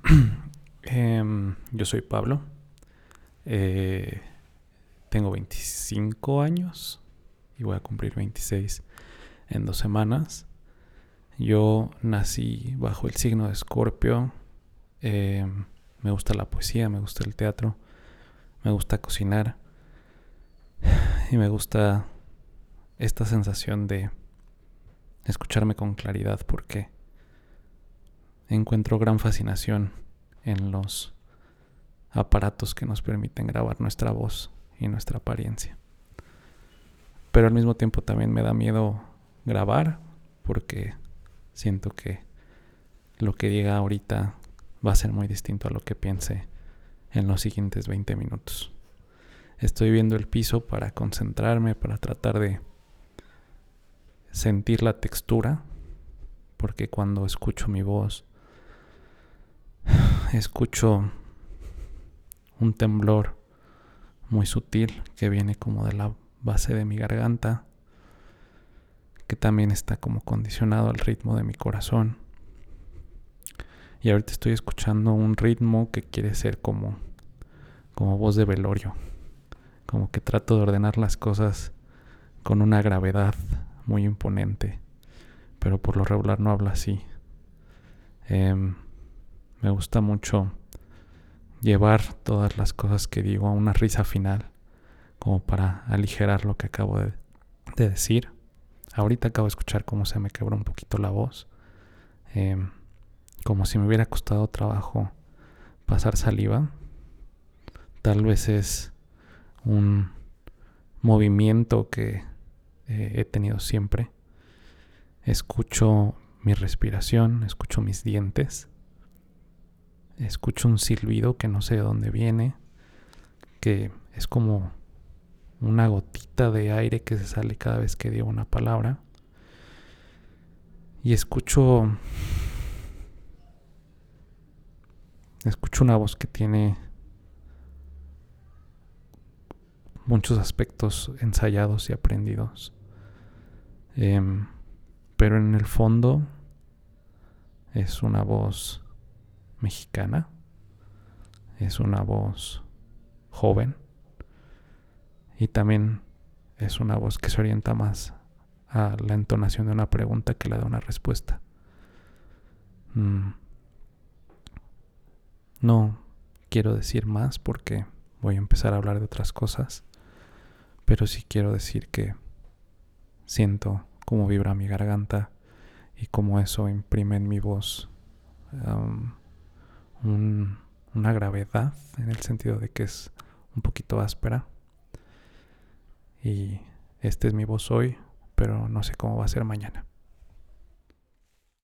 Yo soy Pablo. Eh, Tengo 25 años y voy a cumplir 26 en 2 semanas. Yo nací bajo el signo de Escorpio. Me gusta la poesía, me gusta el teatro, me gusta cocinar y me gusta esta sensación de escucharme con claridad porque encuentro gran fascinación en los aparatos que nos permiten grabar nuestra voz y nuestra apariencia. Pero al mismo tiempo también me da miedo grabar porque siento que lo que diga ahorita va a ser muy distinto a lo que piense en los siguientes 20 minutos. Estoy viendo el piso para concentrarme, para tratar de sentir la textura, porque cuando escucho mi voz, escucho un temblor muy sutil que viene como de la base de mi garganta, que también está como condicionado al ritmo de mi corazón. Y ahorita estoy escuchando un ritmo que quiere ser como voz de velorio, como que trato de ordenar las cosas con una gravedad muy imponente, pero por lo regular no hablo así. Me gusta mucho llevar todas las cosas que digo a una risa final, como para aligerar lo que acabo de decir. Ahorita acabo de escuchar cómo se me quebró un poquito la voz, como si me hubiera costado trabajo pasar saliva. Tal vez es un movimiento que he tenido siempre. Escucho mi respiración, escucho mis dientes, escucho un silbido que no sé de dónde viene, que es como una gotita de aire que se sale cada vez que digo una palabra. Y escucho una voz que tiene muchos aspectos ensayados y aprendidos. Pero en el fondo es una voz mexicana, es una voz joven y también es una voz que se orienta más a la entonación de una pregunta que la de una respuesta. No quiero decir más porque voy a empezar a hablar de otras cosas, pero sí quiero decir que siento cómo vibra mi garganta y cómo eso imprime en mi voz una gravedad, en el sentido de que es un poquito áspera. Y esta es mi voz hoy, pero no sé cómo va a ser mañana.